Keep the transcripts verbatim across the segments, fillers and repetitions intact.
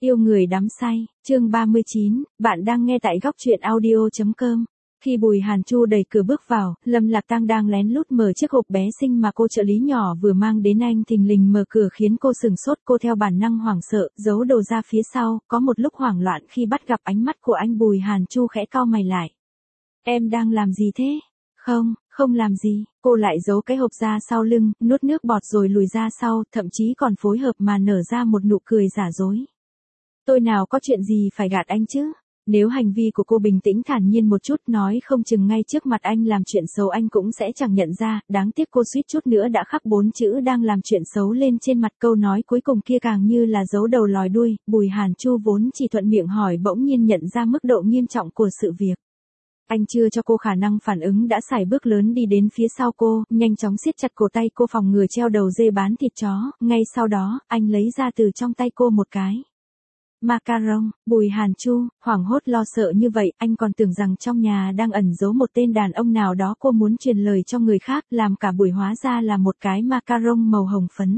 Yêu người đắm say, chương ba mươi chín, bạn đang nghe tại góc truyện audio.com. Khi Bùi Hàn Chu đẩy cửa bước vào, Lâm Lạc Tăng đang lén lút mở chiếc hộp bé xinh mà cô trợ lý nhỏ vừa mang đến anh thình lình mở cửa khiến cô sừng sốt. Cô theo bản năng hoảng sợ, giấu đồ ra phía sau, có một lúc hoảng loạn khi bắt gặp ánh mắt của anh. Bùi Hàn Chu khẽ cau mày lại. Em đang làm gì thế? Không, không làm gì. Cô lại giấu cái hộp ra sau lưng, nuốt nước bọt rồi lùi ra sau, thậm chí còn phối hợp mà nở ra một nụ cười giả dối. Tôi nào có chuyện gì phải gạt anh chứ? Nếu hành vi của cô bình tĩnh thản nhiên một chút, nói không chừng ngay trước mặt anh làm chuyện xấu anh cũng sẽ chẳng nhận ra. Đáng tiếc cô suýt chút nữa đã khắc bốn chữ đang làm chuyện xấu lên trên mặt. Câu nói cuối cùng kia càng như là giấu đầu lòi đuôi. Bùi Hàn Chu vốn chỉ thuận miệng hỏi bỗng nhiên nhận ra mức độ nghiêm trọng của sự việc. Anh chưa cho cô khả năng phản ứng đã sải bước lớn đi đến phía sau cô, nhanh chóng siết chặt cổ tay cô phòng ngừa treo đầu dê bán thịt chó. Ngay sau đó, anh lấy ra từ trong tay cô một cái macaron. Bùi Hàn Chu hoảng hốt lo sợ như vậy, anh còn tưởng rằng trong nhà đang ẩn giấu một tên đàn ông nào đó cô muốn truyền lời cho người khác, làm cả buổi hóa ra là một cái macaron màu hồng phấn.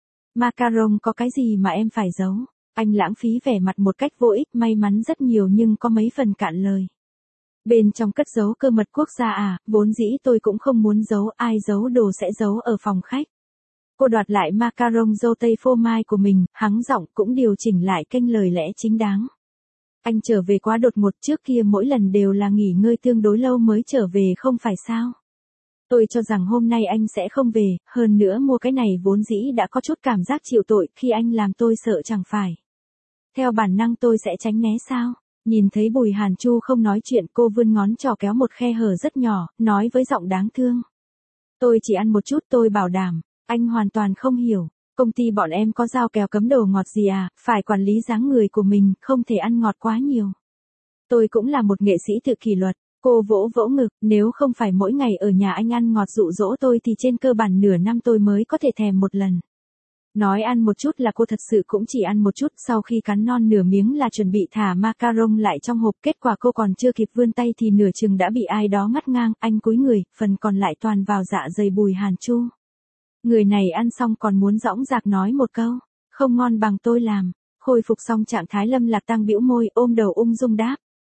Macaron có cái gì mà em phải giấu? Anh lãng phí vẻ mặt một cách vô ích, may mắn rất nhiều nhưng có mấy phần cạn lời. Bên trong cất giấu cơ mật quốc gia à, vốn dĩ tôi cũng không muốn giấu, ai giấu đồ sẽ giấu ở phòng khách. Cô đoạt lại macaron dâu tây phô mai của mình, hắng giọng cũng điều chỉnh lại kênh lời lẽ chính đáng. Anh trở về quá đột ngột, trước kia mỗi lần đều là nghỉ ngơi tương đối lâu mới trở về không phải sao? Tôi cho rằng hôm nay anh sẽ không về, hơn nữa mua cái này vốn dĩ đã có chút cảm giác chịu tội, khi anh làm tôi sợ chẳng phải. Theo bản năng tôi sẽ tránh né sao? Nhìn thấy Bùi Hàn Chu không nói chuyện, cô vươn ngón trỏ kéo một khe hở rất nhỏ, nói với giọng đáng thương. Tôi chỉ ăn một chút, tôi bảo đảm. Anh hoàn toàn không hiểu. Công ty bọn em có giao kèo cấm đồ ngọt gì à, phải quản lý dáng người của mình, không thể ăn ngọt quá nhiều. Tôi cũng là một nghệ sĩ tự kỷ luật. Cô vỗ vỗ ngực, nếu không phải mỗi ngày ở nhà anh ăn ngọt dụ dỗ tôi thì trên cơ bản nửa năm tôi mới có thể thèm một lần. Nói ăn một chút là cô thật sự cũng chỉ ăn một chút, sau khi cắn non nửa miếng là chuẩn bị thả macaron lại trong hộp, kết quả cô còn chưa kịp vươn tay thì nửa chừng đã bị ai đó ngắt ngang. Anh cúi người, phần còn lại toàn vào dạ dày Bùi Hàn Chu. Người này ăn xong còn muốn dõng dạc nói một câu, không ngon bằng tôi làm. Khôi phục xong trạng thái, Lâm Lạc Tăng bĩu môi, ôm đầu ung dung đáp.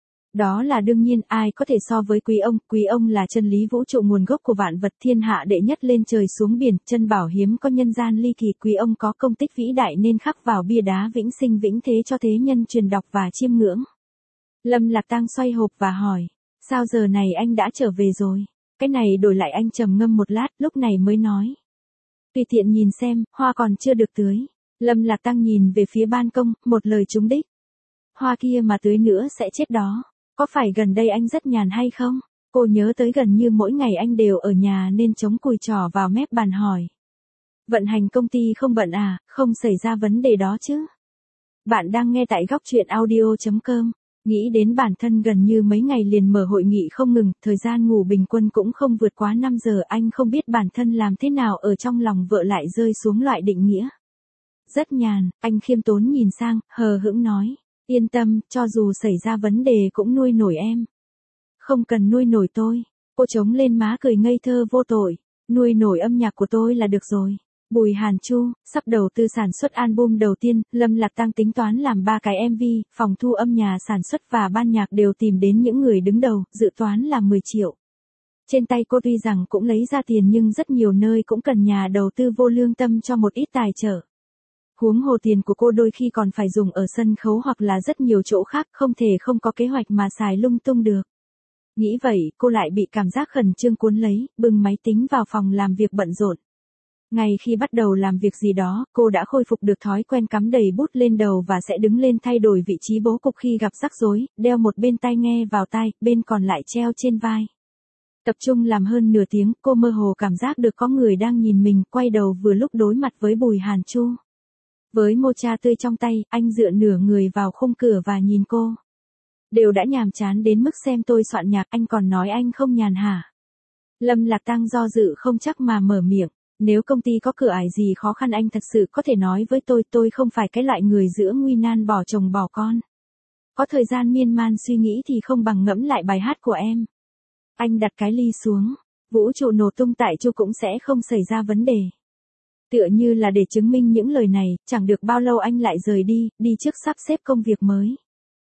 Đó là đương nhiên, ai có thể so với quý ông, quý ông là chân lý vũ trụ, nguồn gốc của vạn vật, thiên hạ đệ nhất, lên trời xuống biển, chân bảo hiếm có nhân gian ly kỳ. Quý ông có công tích vĩ đại nên khắc vào bia đá vĩnh sinh vĩnh thế cho thế nhân truyền đọc và chiêm ngưỡng. Lâm Lạc Tăng xoay hộp và hỏi, sao giờ này anh đã trở về rồi? Cái này đổi lại. Anh trầm ngâm một lát, lúc này mới nói. Tùy tiện nhìn xem, hoa còn chưa được tưới. Lâm Lạc Tăng nhìn về phía ban công, một lời trúng đích. Hoa kia mà tưới nữa sẽ chết đó. Có phải gần đây anh rất nhàn hay không? Cô nhớ tới gần như mỗi ngày anh đều ở nhà nên chống cùi trỏ vào mép bàn hỏi. Vận hành công ty không bận à, không xảy ra vấn đề đó chứ? Bạn đang nghe tại góc truyện audio.com. Nghĩ đến bản thân gần như mấy ngày liền mở hội nghị không ngừng, thời gian ngủ bình quân cũng không vượt quá năm giờ, anh không biết bản thân làm thế nào ở trong lòng vợ lại rơi xuống loại định nghĩa. Rất nhàn, anh khiêm tốn nhìn sang, hờ hững nói. Yên tâm, cho dù xảy ra vấn đề cũng nuôi nổi em. Không cần nuôi nổi tôi. Cô trống lên má cười ngây thơ vô tội. Nuôi nổi âm nhạc của tôi là được rồi. Bùi Hàn Chu sắp đầu tư sản xuất album đầu tiên, Lâm Lạc Tăng tính toán làm ba cái em vê, phòng thu âm, nhà sản xuất và ban nhạc đều tìm đến những người đứng đầu, dự toán là mười triệu. Trên tay cô tuy rằng cũng lấy ra tiền nhưng rất nhiều nơi cũng cần nhà đầu tư vô lương tâm cho một ít tài trợ. Huống hồ tiền của cô đôi khi còn phải dùng ở sân khấu hoặc là rất nhiều chỗ khác, không thể không có kế hoạch mà xài lung tung được. Nghĩ vậy, cô lại bị cảm giác khẩn trương cuốn lấy, bưng máy tính vào phòng làm việc bận rộn. Ngay khi bắt đầu làm việc gì đó, cô đã khôi phục được thói quen cắm đầy bút lên đầu và sẽ đứng lên thay đổi vị trí bố cục khi gặp rắc rối, đeo một bên tai nghe vào tai, bên còn lại treo trên vai. Tập trung làm hơn nửa tiếng, cô mơ hồ cảm giác được có người đang nhìn mình, quay đầu vừa lúc đối mặt với Bùi Hàn Chu. Với mocha tươi trong tay, anh dựa nửa người vào khung cửa và nhìn cô. Đều đã nhàm chán đến mức xem tôi soạn nhạc, anh còn nói anh không nhàn hả? Lâm Lạc Tăng do dự không chắc mà mở miệng. Nếu công ty có cửa ải gì khó khăn anh thật sự có thể nói với tôi, tôi không phải cái loại người giữa nguy nan bỏ chồng bỏ con. Có thời gian miên man suy nghĩ thì không bằng ngẫm lại bài hát của em. Anh đặt cái ly xuống, vũ trụ nổ tung tại Chu cũng sẽ không xảy ra vấn đề. Tựa như là để chứng minh những lời này, chẳng được bao lâu anh lại rời đi, đi trước sắp xếp công việc mới.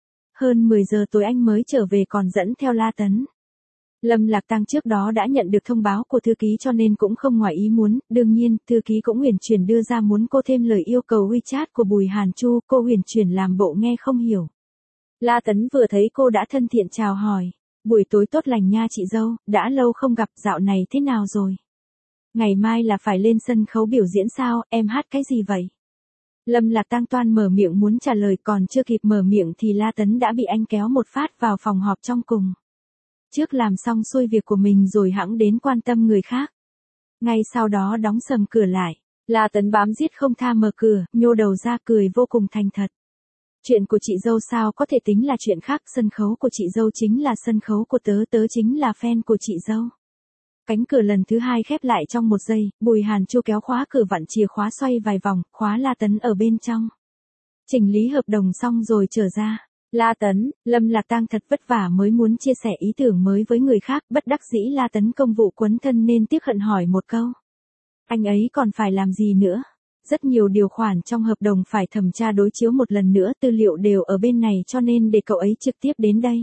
Hơn mười giờ tối anh mới trở về còn dẫn theo La Tấn. Lâm Lạc Tăng trước đó đã nhận được thông báo của thư ký cho nên cũng không ngoài ý muốn, đương nhiên, thư ký cũng uyển chuyển đưa ra muốn cô thêm lời yêu cầu WeChat của Bùi Hàn Chu, cô uyển chuyển làm bộ nghe không hiểu. La Tấn vừa thấy cô đã thân thiện chào hỏi, buổi tối tốt lành nha chị dâu, đã lâu không gặp, dạo này thế nào rồi? Ngày mai là phải lên sân khấu biểu diễn sao, em hát cái gì vậy? Lâm Lạc Tăng toan mở miệng muốn trả lời còn chưa kịp mở miệng thì La Tấn đã bị anh kéo một phát vào phòng họp trong cùng. Trước làm xong xuôi việc của mình rồi hẵng đến quan tâm người khác. Ngay sau đó đóng sầm cửa lại, La Tấn bám giết không tha mở cửa, nhô đầu ra cười vô cùng thành thật. Chuyện của chị dâu sao có thể tính là chuyện khác, sân khấu của chị dâu chính là sân khấu của tớ, tớ chính là fan của chị dâu. Cánh cửa lần thứ hai khép lại trong một giây, Bùi Hàn Chu kéo khóa cửa vặn chìa khóa xoay vài vòng, khóa La Tấn ở bên trong. Chỉnh lý hợp đồng xong rồi trở ra. La Tấn, Lâm Lạc Tăng thật vất vả mới muốn chia sẻ ý tưởng mới với người khác, bất đắc dĩ La Tấn công vụ quấn thân nên tiếc hận hỏi một câu. Anh ấy còn phải làm gì nữa? Rất nhiều điều khoản trong hợp đồng phải thẩm tra đối chiếu một lần nữa, tư liệu đều ở bên này cho nên để cậu ấy trực tiếp đến đây.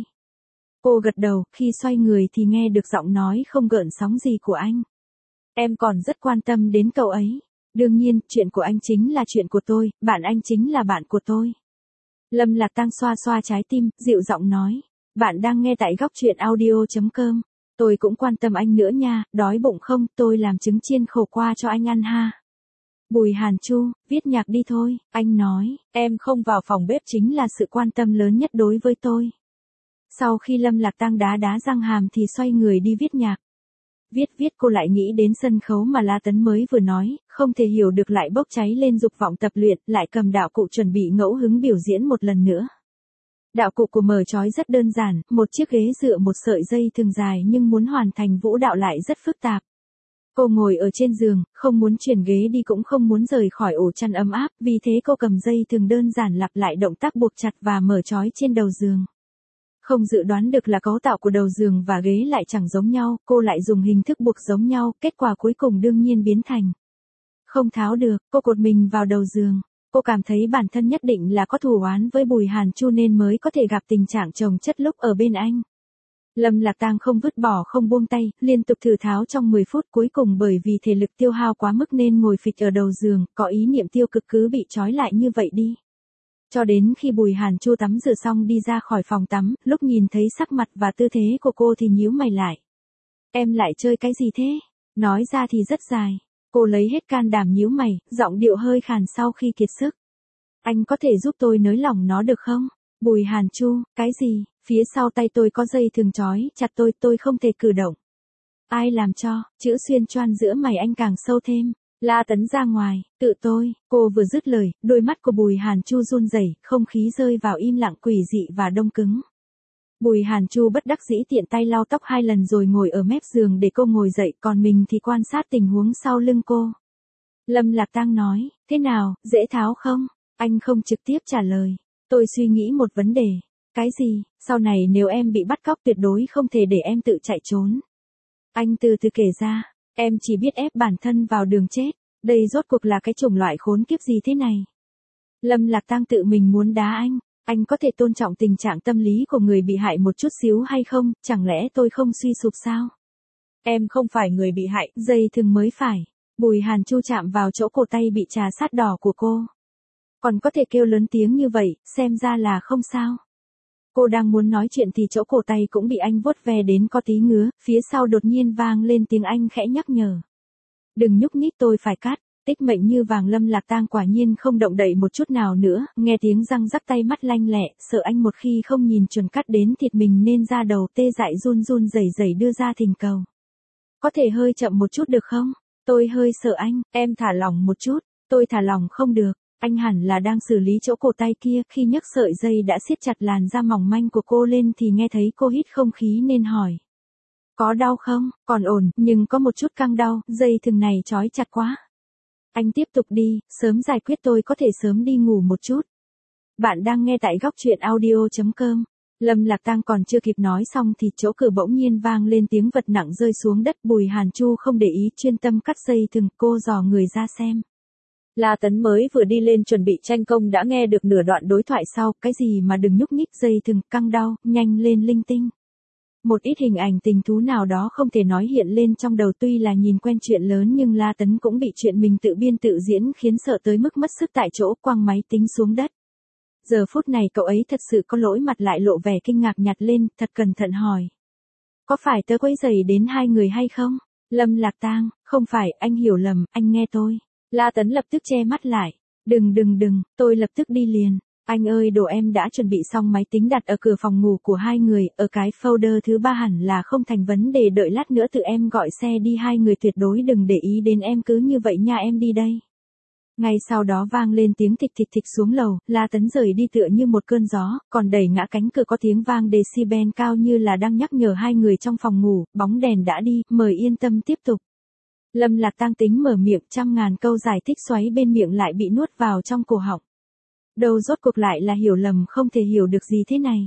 Cô gật đầu, khi xoay người thì nghe được giọng nói không gợn sóng gì của anh. Em còn rất quan tâm đến cậu ấy. Đương nhiên, chuyện của anh chính là chuyện của tôi, bạn anh chính là bạn của tôi. Lâm Lạc Tăng xoa xoa trái tim, dịu giọng nói. Bạn đang nghe tại góc truyện audio chấm com. Tôi cũng quan tâm anh nữa nha, đói bụng không, tôi làm trứng chiên khổ qua cho anh ăn ha. Bùi Hàn Chu, viết nhạc đi thôi, anh nói, em không vào phòng bếp chính là sự quan tâm lớn nhất đối với tôi. Sau khi Lâm Lạc Tăng đá đá răng hàm thì xoay người đi viết nhạc. Viết viết cô lại nghĩ đến sân khấu mà La Tấn mới vừa nói, không thể hiểu được lại bốc cháy lên dục vọng tập luyện, lại cầm đạo cụ chuẩn bị ngẫu hứng biểu diễn một lần nữa. Đạo cụ của mờ chói rất đơn giản, một chiếc ghế dựa một sợi dây thường dài nhưng muốn hoàn thành vũ đạo lại rất phức tạp. Cô ngồi ở trên giường, không muốn chuyển ghế đi cũng không muốn rời khỏi ổ chăn ấm áp, vì thế cô cầm dây thường đơn giản lặp lại động tác buộc chặt và mở chói trên đầu giường. Không dự đoán được là cấu tạo của đầu giường và ghế lại chẳng giống nhau, cô lại dùng hình thức buộc giống nhau, kết quả cuối cùng đương nhiên biến thành. Không tháo được, cô cột mình vào đầu giường. Cô cảm thấy bản thân nhất định là có thù oán với Bùi Hàn Chu nên mới có thể gặp tình trạng chồng chất lúc ở bên anh. Lâm Lạc Tăng không vứt bỏ không buông tay, liên tục thử tháo trong mười phút cuối cùng bởi vì thể lực tiêu hao quá mức nên ngồi phịch ở đầu giường, có ý niệm tiêu cực cứ bị trói lại như vậy đi. Cho đến khi Bùi Hàn Chu tắm rửa xong đi ra khỏi phòng tắm, lúc nhìn thấy sắc mặt và tư thế của cô thì nhíu mày lại. Em lại chơi cái gì thế? Nói ra thì rất dài. Cô lấy hết can đảm nhíu mày, giọng điệu hơi khàn sau khi kiệt sức. Anh có thể giúp tôi nới lỏng nó được không? Bùi Hàn Chu, cái gì? Phía sau tay tôi có dây thường trói chặt tôi, tôi không thể cử động. Ai làm cho? Chữ xuyên choan giữa mày anh càng sâu thêm. La Tấn ra ngoài, tự tôi, cô vừa dứt lời, đôi mắt của Bùi Hàn Chu run rẩy, không khí rơi vào im lặng quỷ dị và đông cứng. Bùi Hàn Chu bất đắc dĩ tiện tay lau tóc hai lần rồi ngồi ở mép giường để cô ngồi dậy, còn mình thì quan sát tình huống sau lưng cô. Lâm Lạc Tăng nói, thế nào, dễ tháo không? Anh không trực tiếp trả lời. Tôi suy nghĩ một vấn đề. Cái gì? Sau này nếu em bị bắt cóc tuyệt đối không thể để em tự chạy trốn. Anh từ từ kể ra. Em chỉ biết ép bản thân vào đường chết. Đây rốt cuộc là cái chủng loại khốn kiếp gì thế này? Lâm Lạc Tăng tự mình muốn đá anh. Anh có thể tôn trọng tình trạng tâm lý của người bị hại một chút xíu hay không? Chẳng lẽ tôi không suy sụp sao? Em không phải người bị hại, dây thừng mới phải. Bùi Hàn Chu chạm vào chỗ cổ tay bị trà sát đỏ của cô. Còn có thể kêu lớn tiếng như vậy, xem ra là không sao. Cô đang muốn nói chuyện thì chỗ cổ tay cũng bị anh vuốt ve đến có tí ngứa, phía sau đột nhiên vang lên tiếng anh khẽ nhắc nhở. Đừng nhúc nhích, tôi phải cắt. Tích mệnh như vàng. Lâm Lạc Tăng quả nhiên không động đậy một chút nào nữa, nghe tiếng răng rắc tay mắt lanh lẹ, sợ anh một khi không nhìn chuẩn cắt đến thịt mình nên ra đầu tê dại run run rẩy rẩy đưa ra thỉnh cầu. Có thể hơi chậm một chút được không? Tôi hơi sợ anh, em thả lỏng một chút. Tôi thả lỏng không được. Anh hẳn là đang xử lý chỗ cổ tay kia, khi nhấc sợi dây đã siết chặt làn da mỏng manh của cô lên thì nghe thấy cô hít không khí nên hỏi. Có đau không? Còn ổn, nhưng có một chút căng đau, dây thừng này trói chặt quá. Anh tiếp tục đi, sớm giải quyết tôi có thể sớm đi ngủ một chút. Bạn đang nghe tại góc truyện audio chấm com. Lâm Lạc Tăng còn chưa kịp nói xong thì chỗ cửa bỗng nhiên vang lên tiếng vật nặng rơi xuống đất. Bùi Hàn Chu không để ý, chuyên tâm cắt dây thừng, cô dò người ra xem. La Tấn mới vừa đi lên chuẩn bị tranh công đã nghe được nửa đoạn đối thoại sau, cái gì mà đừng nhúc nhích, dây thừng, căng đau, nhanh lên linh tinh. Một ít hình ảnh tình thú nào đó không thể nói hiện lên trong đầu, tuy là nhìn quen chuyện lớn nhưng La Tấn cũng bị chuyện mình tự biên tự diễn khiến sợ tới mức mất sức tại chỗ, quăng máy tính xuống đất. Giờ phút này cậu ấy thật sự có lỗi, mặt lại lộ vẻ kinh ngạc, nhặt lên, thật cẩn thận hỏi. Có phải tớ quấy rầy đến hai người hay không? Lâm Lạc Tang, không phải, anh hiểu lầm, anh nghe tôi. La Tấn lập tức che mắt lại. Đừng đừng đừng, tôi lập tức đi liền. Anh ơi, đồ em đã chuẩn bị xong, máy tính đặt ở cửa phòng ngủ của hai người, ở cái folder thứ ba, hẳn là không thành vấn đề, đợi lát nữa tự em gọi xe đi, hai người tuyệt đối đừng để ý đến em, cứ như vậy nha, em đi đây. Ngay sau đó vang lên tiếng thịch thịch thịch xuống lầu, La Tấn rời đi tựa như một cơn gió, còn đẩy ngã cánh cửa có tiếng vang decibel cao như là đang nhắc nhở hai người trong phòng ngủ, bóng đèn đã đi, mời yên tâm tiếp tục. Lâm Lạc Tang tính mở miệng, trăm ngàn câu giải thích xoáy bên miệng lại bị nuốt vào trong cổ họng. Đâu rốt cuộc lại là hiểu lầm không thể hiểu được gì thế này.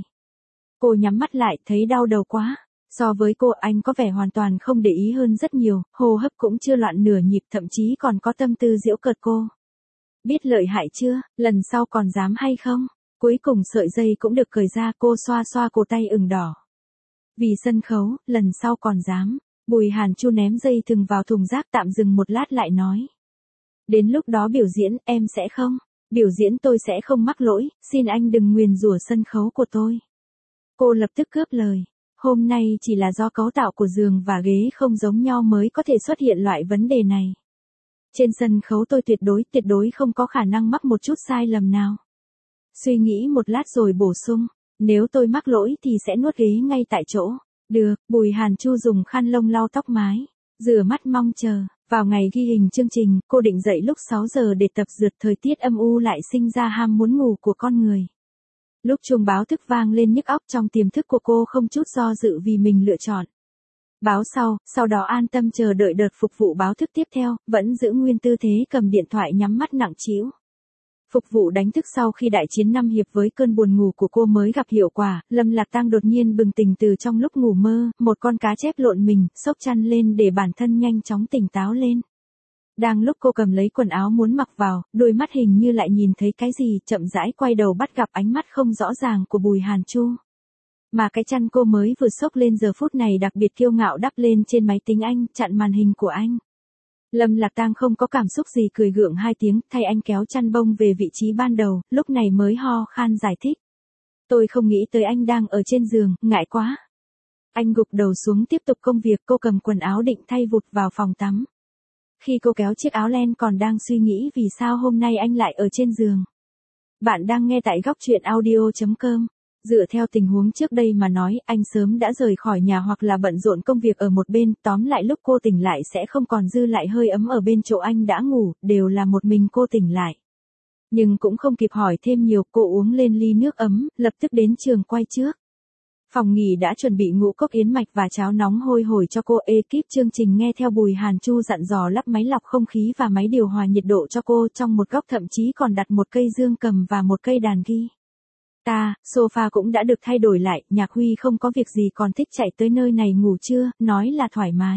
Cô nhắm mắt lại, thấy đau đầu quá. So với cô, anh có vẻ hoàn toàn không để ý hơn rất nhiều, hô hấp cũng chưa loạn nửa nhịp, thậm chí còn có tâm tư giễu cợt cô. Biết lợi hại chưa, lần sau còn dám hay không? Cuối cùng sợi dây cũng được cởi ra, cô xoa xoa cổ tay ửng đỏ. Vì sân khấu, lần sau còn dám. Bùi Hàn Chu ném dây thừng vào thùng rác, tạm dừng một lát lại nói. Đến lúc đó biểu diễn, em sẽ không. Biểu diễn tôi sẽ không mắc lỗi, xin anh đừng nguyền rủa sân khấu của tôi. Cô lập tức cướp lời. Hôm nay chỉ là do cấu tạo của giường và ghế không giống nhau mới có thể xuất hiện loại vấn đề này. Trên sân khấu tôi tuyệt đối, tuyệt đối không có khả năng mắc một chút sai lầm nào. Suy nghĩ một lát rồi bổ sung, nếu tôi mắc lỗi thì sẽ nuốt ghế ngay tại chỗ. Được, Bùi Hàn Chu dùng khăn lông lau tóc mái, rửa mắt mong chờ. Vào ngày ghi hình chương trình, cô định dậy lúc sáu giờ để tập dượt, thời tiết âm u lại sinh ra ham muốn ngủ của con người. Lúc chuông báo thức vang lên nhức óc, trong tiềm thức của cô không chút do dự vì mình lựa chọn. Báo sau, sau đó an tâm chờ đợi đợt phục vụ báo thức tiếp theo, vẫn giữ nguyên tư thế cầm điện thoại nhắm mắt nặng trĩu. Phục vụ đánh thức sau khi đại chiến năm hiệp với cơn buồn ngủ của cô mới gặp hiệu quả, Lâm Lạc Tang đột nhiên bừng tỉnh từ trong lúc ngủ mơ, một con cá chép lộn mình, xốc chăn lên để bản thân nhanh chóng tỉnh táo lên. Đang lúc cô cầm lấy quần áo muốn mặc vào, đôi mắt hình như lại nhìn thấy cái gì, chậm rãi quay đầu bắt gặp ánh mắt không rõ ràng của Bùi Hàn Chu. Mà cái chăn cô mới vừa xốc lên giờ phút này đặc biệt kiêu ngạo đắp lên trên máy tính anh, chặn màn hình của anh. Lâm Lạc Tang không có cảm xúc gì, cười gượng hai tiếng, thay anh kéo chăn bông về vị trí ban đầu, lúc này mới ho khan giải thích. Tôi không nghĩ tới anh đang ở trên giường, ngại quá. Anh gục đầu xuống tiếp tục công việc, cô cầm quần áo định thay vụt vào phòng tắm. Khi cô kéo chiếc áo len còn đang suy nghĩ vì sao hôm nay anh lại ở trên giường. Bạn đang nghe tại góc truyện audio chấm com. Dựa theo tình huống trước đây mà nói, anh sớm đã rời khỏi nhà hoặc là bận rộn công việc ở một bên, tóm lại lúc cô tỉnh lại sẽ không còn dư lại hơi ấm ở bên chỗ anh đã ngủ, đều là một mình cô tỉnh lại. Nhưng cũng không kịp hỏi thêm nhiều, cô uống lên ly nước ấm, lập tức đến trường quay trước. Phòng nghỉ đã chuẩn bị ngũ cốc yến mạch và cháo nóng hôi hổi cho cô, ekip chương trình nghe theo Bùi Hàn Chu dặn dò lắp máy lọc không khí và máy điều hòa nhiệt độ cho cô, trong một góc thậm chí còn đặt một cây dương cầm và một cây đàn ghi. Ta, sofa cũng đã được thay đổi lại, Nhạc Huy không có việc gì còn thích chạy tới nơi này ngủ trưa, nói là thoải mái.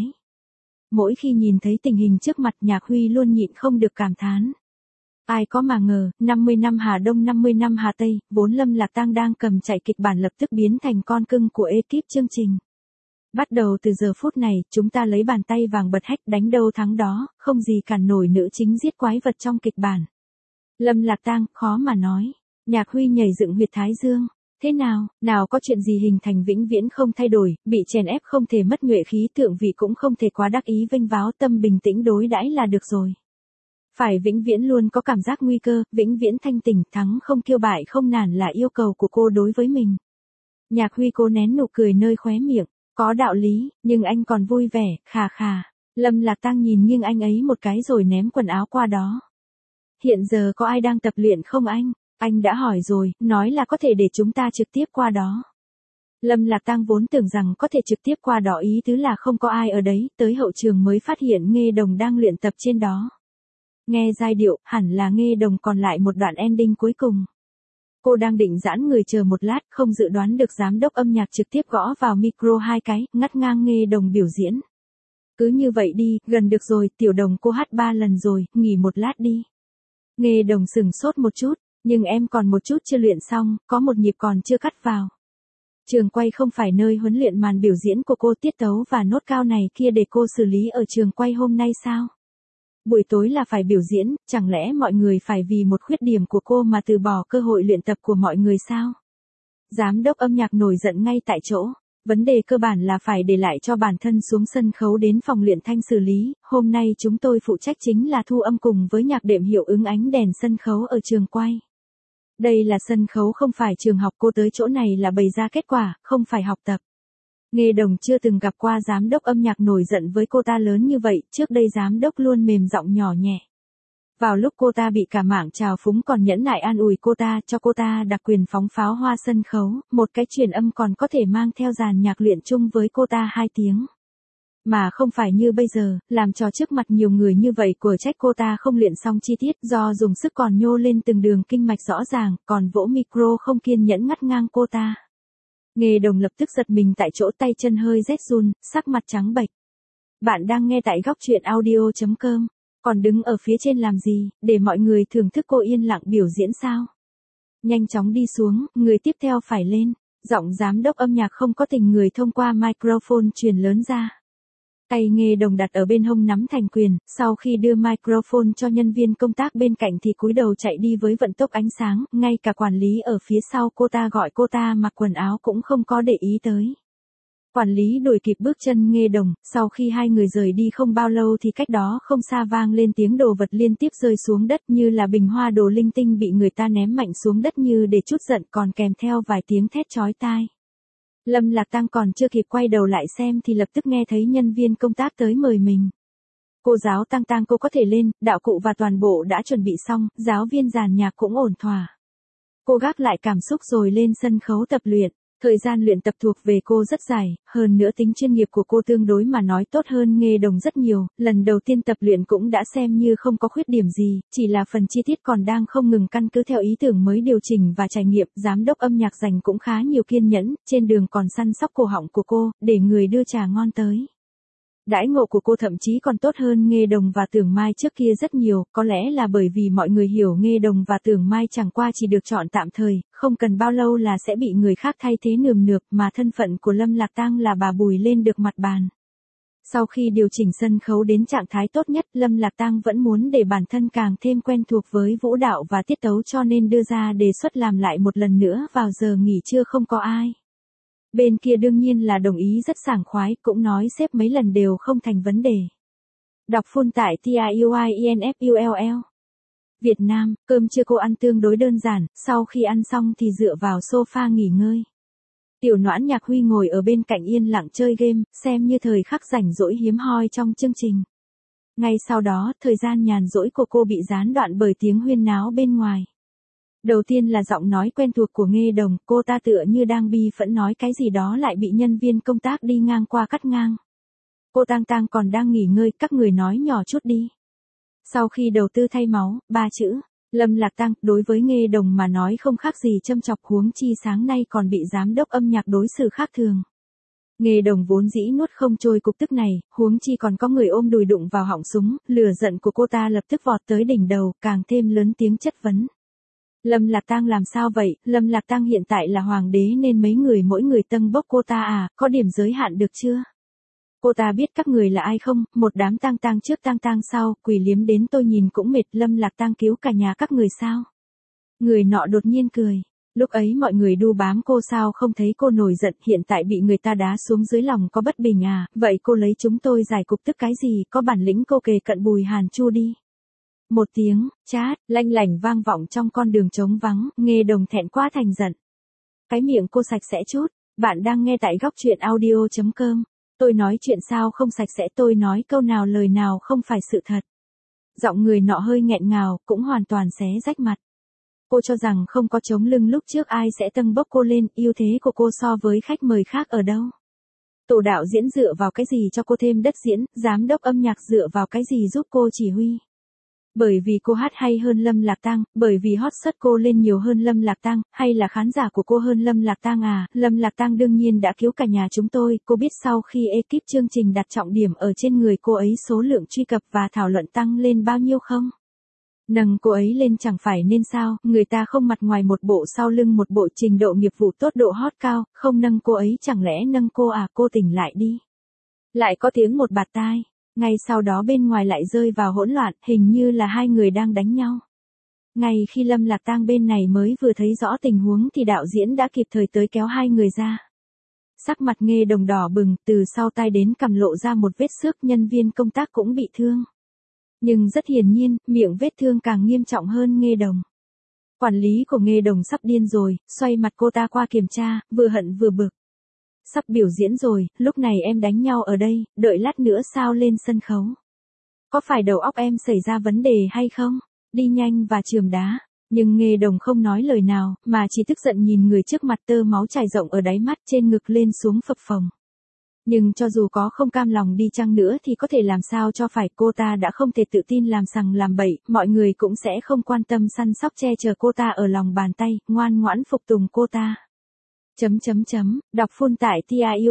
Mỗi khi nhìn thấy tình hình trước mặt Nhạc Huy luôn nhịn không được cảm thán. Ai có mà ngờ, năm mươi năm Hà Đông năm mươi năm Hà Tây, vốn Lâm Lạc Tang đang cầm chạy kịch bản lập tức biến thành con cưng của ekip chương trình. Bắt đầu từ giờ phút này, chúng ta lấy bàn tay vàng bật hách, đánh đâu thắng đó, không gì cản nổi nữ chính giết quái vật trong kịch bản. Lâm Lạc Tang, khó mà nói. Nhạc Huy nhảy dựng huyệt thái dương. Thế nào, nào có chuyện gì hình thành vĩnh viễn không thay đổi, bị chèn ép không thể mất nhuệ khí, thượng vị cũng không thể quá đắc ý vênh váo, tâm bình tĩnh đối đãi là được rồi. Phải vĩnh viễn luôn có cảm giác nguy cơ, vĩnh viễn thanh tỉnh, thắng không kiêu bại không nản là yêu cầu của cô đối với mình. Nhạc Huy cố nén nụ cười nơi khóe miệng, có đạo lý, nhưng anh còn vui vẻ, khà khà. Lâm Lạc Tang nhìn nghiêng anh ấy một cái rồi ném quần áo qua đó. Hiện giờ có ai đang tập luyện không anh? Anh đã hỏi rồi, nói là có thể để chúng ta trực tiếp qua đó. Lâm Lạc Tang vốn tưởng rằng có thể trực tiếp qua đó, ý tứ là không có ai ở đấy, tới hậu trường mới phát hiện Nghê Đồng đang luyện tập trên đó. Nghe giai điệu, hẳn là Nghê Đồng còn lại một đoạn ending cuối cùng. Cô đang định giãn người chờ một lát, không dự đoán được giám đốc âm nhạc trực tiếp gõ vào micro hai cái, ngắt ngang Nghê Đồng biểu diễn. Cứ như vậy đi, gần được rồi, Tiểu Đồng cô hát ba lần rồi, nghỉ một lát đi. Nghê Đồng sừng sốt một chút, nhưng em còn một chút chưa luyện xong, có một nhịp còn chưa cắt vào. Trường quay không phải nơi huấn luyện màn biểu diễn của cô, tiết tấu và nốt cao này kia để cô xử lý ở trường quay hôm nay sao? Buổi tối là phải biểu diễn, chẳng lẽ mọi người phải vì một khuyết điểm của cô mà từ bỏ cơ hội luyện tập của mọi người sao? Giám đốc âm nhạc nổi giận ngay tại chỗ. Vấn đề cơ bản là phải để lại cho bản thân xuống sân khấu đến phòng luyện thanh xử lý. Hôm nay chúng tôi phụ trách chính là thu âm cùng với nhạc đệm hiệu ứng ánh đèn sân khấu ở trường quay. Đây là sân khấu không phải trường học, cô tới chỗ này là bày ra kết quả, không phải học tập. Nghê Đồng chưa từng gặp qua giám đốc âm nhạc nổi giận với cô ta lớn như vậy, trước đây giám đốc luôn mềm giọng nhỏ nhẹ. Vào lúc cô ta bị cả mảng trào phúng còn nhẫn nại an ủi cô ta, cho cô ta đặc quyền phóng pháo hoa sân khấu, một cái truyền âm còn có thể mang theo dàn nhạc luyện chung với cô ta hai tiếng. Mà không phải như bây giờ, làm trò trước mặt nhiều người như vậy của trách cô ta không luyện xong chi tiết, do dùng sức còn nhô lên từng đường kinh mạch rõ ràng, còn vỗ micro không kiên nhẫn ngắt ngang cô ta. Nghê Đồng lập tức giật mình tại chỗ, tay chân hơi rét run, sắc mặt trắng bệch. Bạn đang nghe tại góc truyện audio chấm com. Còn đứng ở phía trên làm gì, để mọi người thưởng thức cô yên lặng biểu diễn sao? Nhanh chóng đi xuống, người tiếp theo phải lên. Giọng giám đốc âm nhạc không có tình người thông qua microphone truyền lớn ra. Tay Nghê Đồng đặt ở bên hông nắm thành quyền, sau khi đưa microphone cho nhân viên công tác bên cạnh thì cúi đầu chạy đi với vận tốc ánh sáng, ngay cả quản lý ở phía sau cô ta gọi cô ta mặc quần áo cũng không có để ý tới. Quản lý đuổi kịp bước chân Nghê Đồng, sau khi hai người rời đi không bao lâu thì cách đó không xa vang lên tiếng đồ vật liên tiếp rơi xuống đất như là bình hoa đồ linh tinh bị người ta ném mạnh xuống đất như để trút giận, còn kèm theo vài tiếng thét chói tai. Lâm Lạc Tăng còn chưa kịp quay đầu lại xem thì lập tức nghe thấy nhân viên công tác tới mời mình. Cô giáo Tăng Tăng, cô có thể lên, đạo cụ và toàn bộ đã chuẩn bị xong, giáo viên giàn nhạc cũng ổn thỏa. Cô gác lại cảm xúc rồi lên sân khấu tập luyện. Thời gian luyện tập thuộc về cô rất dài, hơn nữa tính chuyên nghiệp của cô tương đối mà nói tốt hơn Nghê Đồng rất nhiều, lần đầu tiên tập luyện cũng đã xem như không có khuyết điểm gì, chỉ là phần chi tiết còn đang không ngừng căn cứ theo ý tưởng mới điều chỉnh và trải nghiệm. Giám đốc âm nhạc dành cũng khá nhiều kiên nhẫn, trên đường còn săn sóc cổ họng của cô, để người đưa trà ngon tới. Đãi ngộ của cô thậm chí còn tốt hơn Nghê Đồng và Tưởng Mai trước kia rất nhiều, có lẽ là bởi vì mọi người hiểu Nghê Đồng và Tưởng Mai chẳng qua chỉ được chọn tạm thời, không cần bao lâu là sẽ bị người khác thay thế nườm nượp, mà thân phận của Lâm Lạc Tăng là bà Bùi lên được mặt bàn. Sau khi điều chỉnh sân khấu đến trạng thái tốt nhất, Lâm Lạc Tăng vẫn muốn để bản thân càng thêm quen thuộc với vũ đạo và tiết tấu cho nên đưa ra đề xuất làm lại một lần nữa vào giờ nghỉ trưa không có ai. Bên kia đương nhiên là đồng ý rất sảng khoái, cũng nói xếp mấy lần đều không thành vấn đề. Đọc full tại tiuinfull. Việt Nam, cơm trưa cô ăn tương đối đơn giản, sau khi ăn xong thì dựa vào sofa nghỉ ngơi. Tiểu Noãn Nhạc Huy ngồi ở bên cạnh yên lặng chơi game, xem như thời khắc rảnh rỗi hiếm hoi trong chương trình. Ngay sau đó, thời gian nhàn rỗi của cô bị gián đoạn bởi tiếng huyên náo bên ngoài. Đầu tiên là giọng nói quen thuộc của Nghê Đồng, cô ta tựa như đang bi phẫn nói cái gì đó lại bị nhân viên công tác đi ngang qua cắt ngang. Cô Tang Tang còn đang nghỉ ngơi, các người nói nhỏ chút đi. Sau khi đầu tư thay máu, ba chữ, Lâm Lạc Tăng, đối với Nghê Đồng mà nói không khác gì châm chọc, huống chi sáng nay còn bị giám đốc âm nhạc đối xử khác thường. Nghê Đồng vốn dĩ nuốt không trôi cục tức này, huống chi còn có người ôm đùi đụng vào họng súng, lửa giận của cô ta lập tức vọt tới đỉnh đầu, càng thêm lớn tiếng chất vấn. Lâm Lạc Tăng làm sao vậy, Lâm Lạc Tăng hiện tại là hoàng đế nên mấy người mỗi người tâng bốc cô ta à, có điểm giới hạn được chưa? Cô ta biết các người là ai không, một đám tang tang trước tang tang sau, quỷ liếm đến tôi nhìn cũng mệt, Lâm Lạc Tăng cứu cả nhà các người sao? Người nọ đột nhiên cười. Lúc ấy mọi người đu bám cô sao không thấy cô nổi giận, hiện tại bị người ta đá xuống dưới lòng có bất bình à, vậy cô lấy chúng tôi giải cục tức cái gì, có bản lĩnh cô kề cận Bùi Hàn Chu đi. Một tiếng, chát, lanh lảnh vang vọng trong con đường trống vắng, Nghê Đồng thẹn quá thành giận. Cái miệng cô sạch sẽ chút, bạn đang nghe tại góc truyện audio chấm com. Tôi nói chuyện sao không sạch sẽ, tôi nói câu nào lời nào không phải sự thật. Giọng người nọ hơi nghẹn ngào, cũng hoàn toàn xé rách mặt. Cô cho rằng không có chống lưng lúc trước ai sẽ tâng bốc cô lên, ưu thế của cô so với khách mời khác ở đâu. Tổ đạo diễn dựa vào cái gì cho cô thêm đất diễn, giám đốc âm nhạc dựa vào cái gì giúp cô chỉ huy. Bởi vì cô hát hay hơn Lâm Lạc Tăng, bởi vì hot search cô lên nhiều hơn Lâm Lạc Tăng, hay là khán giả của cô hơn Lâm Lạc Tăng à, Lâm Lạc Tăng đương nhiên đã cứu cả nhà chúng tôi, cô biết sau khi ekip chương trình đặt trọng điểm ở trên người cô ấy số lượng truy cập và thảo luận tăng lên bao nhiêu không? Nâng cô ấy lên chẳng phải nên sao, người ta không mặt ngoài một bộ sau lưng một bộ, trình độ nghiệp vụ tốt, độ hot cao, không nâng cô ấy chẳng lẽ nâng cô à, cô tỉnh lại đi. Lại có tiếng một bạt tai, ngay sau đó bên ngoài lại rơi vào hỗn loạn, hình như là hai người đang đánh nhau. Ngay khi Lâm Lạc Tang bên này mới vừa thấy rõ tình huống thì đạo diễn đã kịp thời tới kéo hai người ra. Sắc mặt Nghê Đồng đỏ bừng, từ sau tai đến cằm lộ ra một vết xước, nhân viên công tác cũng bị thương. Nhưng rất hiển nhiên, miệng vết thương càng nghiêm trọng hơn Nghê Đồng. Quản lý của Nghê Đồng sắp điên rồi, xoay mặt cô ta qua kiểm tra, vừa hận vừa bực. Sắp biểu diễn rồi, lúc này em đánh nhau ở đây, đợi lát nữa sao lên sân khấu. Có phải đầu óc em xảy ra vấn đề hay không? Đi nhanh và chườm đá. Nhưng Nghê Đồng không nói lời nào, mà chỉ tức giận nhìn người trước mặt, tơ máu chảy rộng ở đáy mắt, trên ngực lên xuống phập phồng. Nhưng cho dù có không cam lòng đi chăng nữa thì có thể làm sao cho phải, cô ta đã không thể tự tin làm sằng làm bậy, mọi người cũng sẽ không quan tâm săn sóc che chở cô ta ở lòng bàn tay, ngoan ngoãn phục tùng cô ta. Chấm chấm chấm, đọc full tại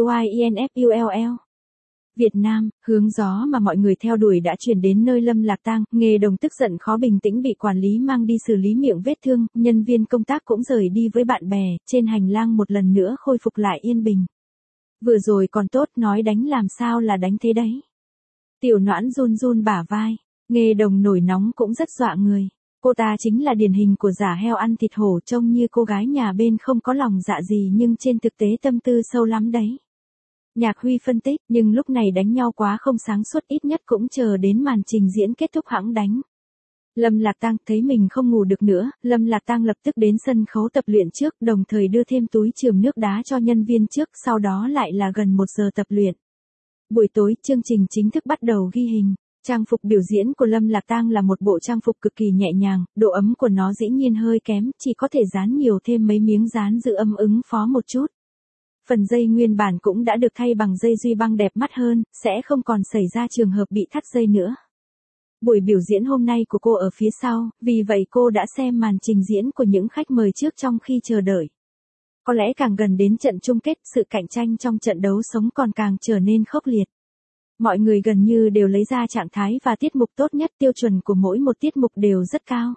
TIUIENFULL. Việt Nam, hướng gió mà mọi người theo đuổi đã chuyển đến nơi Lâm Lạc Tang, Nghê Đồng tức giận khó bình tĩnh bị quản lý mang đi xử lý miệng vết thương, nhân viên công tác cũng rời đi với bạn bè, trên hành lang một lần nữa khôi phục lại yên bình. Vừa rồi còn tốt, nói đánh làm sao là đánh thế đấy. Tiểu Noãn run run bả vai, Nghê Đồng nổi nóng cũng rất dọa người. Cô ta chính là điển hình của giả heo ăn thịt hổ, trông như cô gái nhà bên không có lòng dạ gì nhưng trên thực tế tâm tư sâu lắm đấy. Nhạc Huy phân tích, nhưng lúc này đánh nhau quá không sáng suốt, ít nhất cũng chờ đến màn trình diễn kết thúc hẵng đánh. Lâm Lạc Tang thấy mình không ngủ được nữa, Lâm Lạc Tang lập tức đến sân khấu tập luyện trước, đồng thời đưa thêm túi chườm nước đá cho nhân viên trước, sau đó lại là gần một giờ tập luyện. Buổi tối, chương trình chính thức bắt đầu ghi hình. Trang phục biểu diễn của Lâm Lạc Tang là một bộ trang phục cực kỳ nhẹ nhàng, độ ấm của nó dĩ nhiên hơi kém, chỉ có thể dán nhiều thêm mấy miếng dán giữ ấm ứng phó một chút. Phần dây nguyên bản cũng đã được thay bằng dây duy băng đẹp mắt hơn, sẽ không còn xảy ra trường hợp bị thắt dây nữa. Buổi biểu diễn hôm nay của cô ở phía sau, vì vậy cô đã xem màn trình diễn của những khách mời trước trong khi chờ đợi. Có lẽ càng gần đến trận chung kết, sự cạnh tranh trong trận đấu sống còn càng trở nên khốc liệt. Mọi người gần như đều lấy ra trạng thái và tiết mục tốt nhất, tiêu chuẩn của mỗi một tiết mục đều rất cao.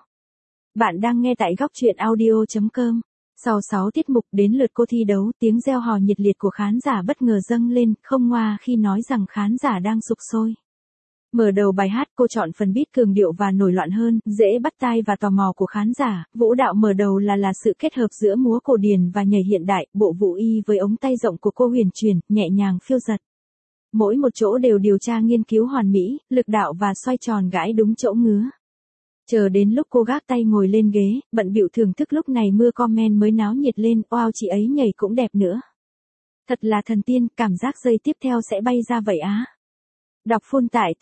Bạn đang nghe tại góc truyện audio chấm com. Sau sáu tiết mục đến lượt cô thi đấu, tiếng reo hò nhiệt liệt của khán giả bất ngờ dâng lên, không ngoa khi nói rằng khán giả đang sục sôi. Mở đầu bài hát, cô chọn phần beat cường điệu và nổi loạn hơn, dễ bắt tai và tò mò của khán giả. Vũ đạo mở đầu là là sự kết hợp giữa múa cổ điển và nhảy hiện đại, bộ vũ y với ống tay rộng của cô huyền chuyển, nhẹ nhàng phiêu dật. Mỗi một chỗ đều điều tra nghiên cứu hoàn mỹ, lực đạo và xoay tròn gãi đúng chỗ ngứa. Chờ đến lúc cô gác tay ngồi lên ghế, bận bịu thưởng thức, lúc này mưa comment mới náo nhiệt lên, wow chị ấy nhảy cũng đẹp nữa. Thật là thần tiên, cảm giác giây tiếp theo sẽ bay ra vậy á. Đọc full tại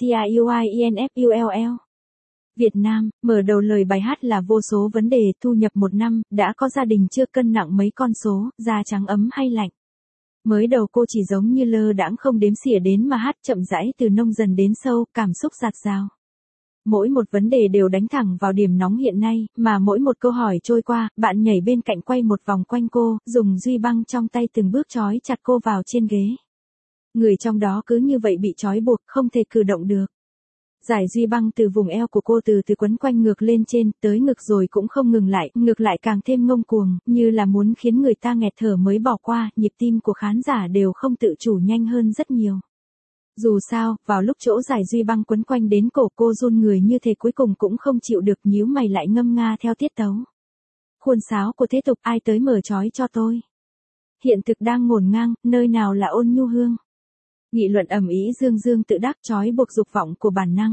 TIUIENFULL. Việt Nam, mở đầu lời bài hát là vô số vấn đề, thu nhập một năm, đã có gia đình chưa, cân nặng mấy con số, da trắng ấm hay lạnh. Mới đầu cô chỉ giống như lơ đãng không đếm xỉa đến mà hát, chậm rãi từ nông dần đến sâu, cảm xúc dạt dào. Mỗi một vấn đề đều đánh thẳng vào điểm nóng hiện nay, mà mỗi một câu hỏi trôi qua, bạn nhảy bên cạnh quay một vòng quanh cô, dùng duy băng trong tay từng bước trói chặt cô vào trên ghế. Người trong đó cứ như vậy bị trói buộc, không thể cử động được. Giải duy băng từ vùng eo của cô từ từ quấn quanh ngược lên trên, tới ngực rồi cũng không ngừng lại, ngược lại càng thêm ngông cuồng, như là muốn khiến người ta nghẹt thở mới bỏ qua, nhịp tim của khán giả đều không tự chủ nhanh hơn rất nhiều. Dù sao, vào lúc chỗ giải duy băng quấn quanh đến cổ cô run người như thế, cuối cùng cũng không chịu được, nhíu mày lại ngâm nga theo tiết tấu. Khuôn sáo của thế tục, ai tới mở trói cho tôi. Hiện thực đang ngổn ngang, nơi nào là Ôn Nhu Hương. Nghị luận ầm ĩ dương dương tự đắc, trói buộc dục vọng của bản năng.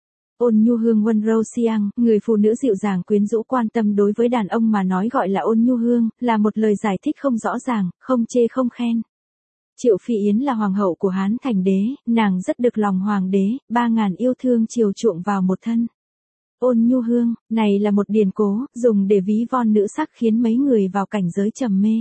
Ôn Nhu Hương Won Ro Siang, người phụ nữ dịu dàng quyến rũ quan tâm, đối với đàn ông mà nói gọi là Ôn Nhu Hương, là một lời giải thích không rõ ràng, không chê không khen. Triệu Phi Yến là hoàng hậu của Hán Thành Đế, nàng rất được lòng hoàng đế, ba ngàn yêu thương chiều chuộng vào một thân. Ôn Nhu Hương, này là một điển cố, dùng để ví von nữ sắc khiến mấy người vào cảnh giới trầm mê.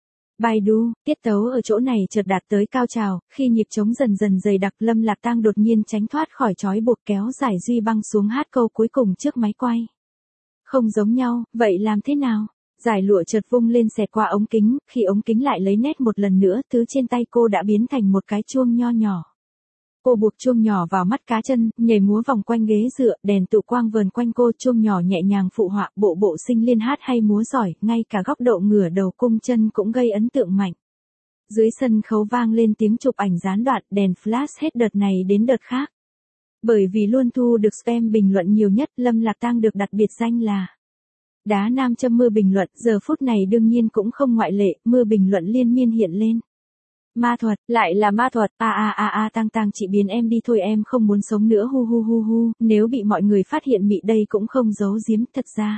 Baidu, tiết tấu ở chỗ này chợt đạt tới cao trào, khi nhịp trống dần dần dày đặc, Lâm Lạc Tang đột nhiên tránh thoát khỏi trói buộc, kéo giải duy băng xuống hát câu cuối cùng trước máy quay. Không giống nhau, vậy làm thế nào? Giải lụa chợt vung lên xẹt qua ống kính, khi ống kính lại lấy nét một lần nữa, thứ trên tay cô đã biến thành một cái chuông nho nhỏ. Cô buộc chuông nhỏ vào mắt cá chân, nhảy múa vòng quanh ghế dựa, đèn tụ quang vờn quanh cô, chuông nhỏ nhẹ nhàng phụ họa, bộ bộ sinh liên hát hay múa giỏi, ngay cả góc độ ngửa đầu cung chân cũng gây ấn tượng mạnh. Dưới sân khấu vang lên tiếng chụp ảnh gián đoạn, đèn flash hết đợt này đến đợt khác. Bởi vì luôn thu được spam bình luận nhiều nhất, Lâm Lạc Tang được đặt biệt danh là đá nam châm mưa bình luận, giờ phút này đương nhiên cũng không ngoại lệ, mưa bình luận liên miên hiện lên. Ma thuật, lại là ma thuật, a a a a Tang Tang chị biến em đi thôi, em không muốn sống nữa, hu hu hu hu, nếu bị mọi người phát hiện Mị đây cũng không giấu giếm, thật ra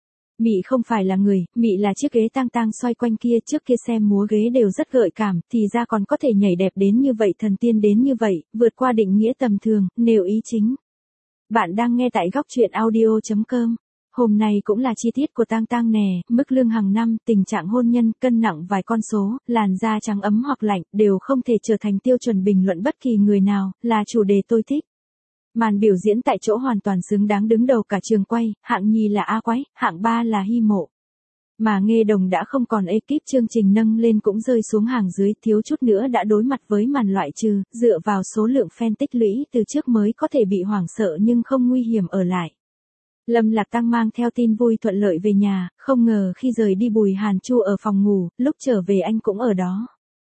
Mị không phải là người, Mị là chiếc ghế Tang Tang xoay quanh kia, trước kia xem múa ghế đều rất gợi cảm, thì ra còn có thể nhảy đẹp đến như vậy, thần tiên đến như vậy, vượt qua định nghĩa tầm thường, nêu ý chính. Bạn đang nghe tại góc truyện audio chấm com. Hôm nay cũng là chi tiết của Tang Tang nè, mức lương hàng năm, tình trạng hôn nhân, cân nặng vài con số, làn da trắng ấm hoặc lạnh, đều không thể trở thành tiêu chuẩn bình luận bất kỳ người nào, là chủ đề tôi thích. Màn biểu diễn tại chỗ hoàn toàn xứng đáng đứng đầu cả trường quay, hạng nhì là A Quái, hạng ba là Hy Mộ. Mà Nghê Đồng đã không còn ekip chương trình nâng lên cũng rơi xuống hàng dưới, thiếu chút nữa đã đối mặt với màn loại trừ, dựa vào số lượng fan tích lũy từ trước mới có thể bị hoảng sợ nhưng không nguy hiểm ở lại. Lâm Lạc Tang mang theo tin vui thuận lợi về nhà, không ngờ khi rời đi Bùi Hàn Chu ở phòng ngủ, lúc trở về anh cũng ở đó.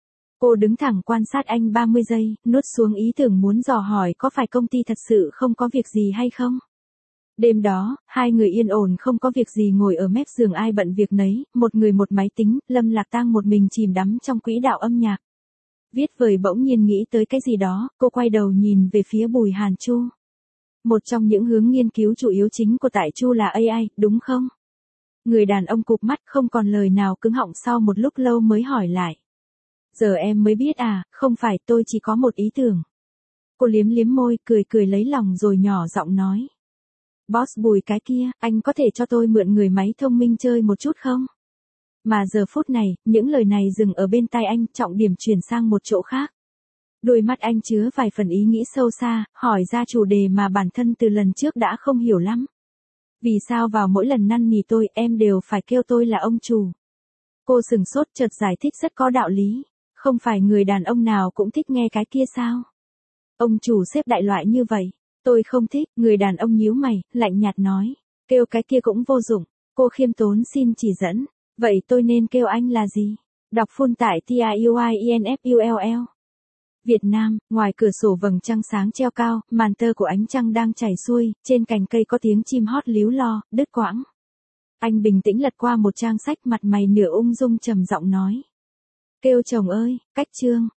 Cô đứng thẳng quan sát anh ba mươi giây, nuốt xuống ý tưởng muốn dò hỏi có phải công ty thật sự không có việc gì hay không. Đêm đó, hai người yên ổn không có việc gì ngồi ở mép giường ai bận việc nấy, một người một máy tính, Lâm Lạc Tang một mình chìm đắm trong quỹ đạo âm nhạc. Viết vời bỗng nhiên nghĩ tới cái gì đó, cô quay đầu nhìn về phía Bùi Hàn Chu. Một trong những hướng nghiên cứu chủ yếu chính của tại Chu là a i, đúng không? Người đàn ông cụp mắt không còn lời nào cứng họng, sau một lúc lâu mới hỏi lại. Giờ em mới biết à, không phải, tôi chỉ có một ý tưởng. Cô liếm liếm môi, cười cười lấy lòng rồi nhỏ giọng nói. Boss Bùi cái kia, anh có thể cho tôi mượn người máy thông minh chơi một chút không? Mà giờ phút này, những lời này dừng ở bên tai anh, trọng điểm chuyển sang một chỗ khác. Đôi mắt anh chứa vài phần ý nghĩ sâu xa, hỏi ra chủ đề mà bản thân từ lần trước đã không hiểu lắm. Vì sao vào mỗi lần năn nỉ tôi, em đều phải kêu tôi là ông chủ? Cô sừng sốt chợt giải thích rất có đạo lý. Không phải người đàn ông nào cũng thích nghe cái kia sao? Ông chủ xếp đại loại như vậy. Tôi không thích, người đàn ông nhíu mày, lạnh nhạt nói. Kêu cái kia cũng vô dụng. Cô khiêm tốn xin chỉ dẫn. Vậy tôi nên kêu anh là gì? Đọc full tại T I U I E N F U L L. Việt Nam, ngoài cửa sổ vầng trăng sáng treo cao, màn tơ của ánh trăng đang chảy xuôi, trên cành cây có tiếng chim hót líu lo, đứt quãng. Anh bình tĩnh lật qua một trang sách, mặt mày nửa ung dung trầm giọng nói. Kêu chồng ơi, cách chương.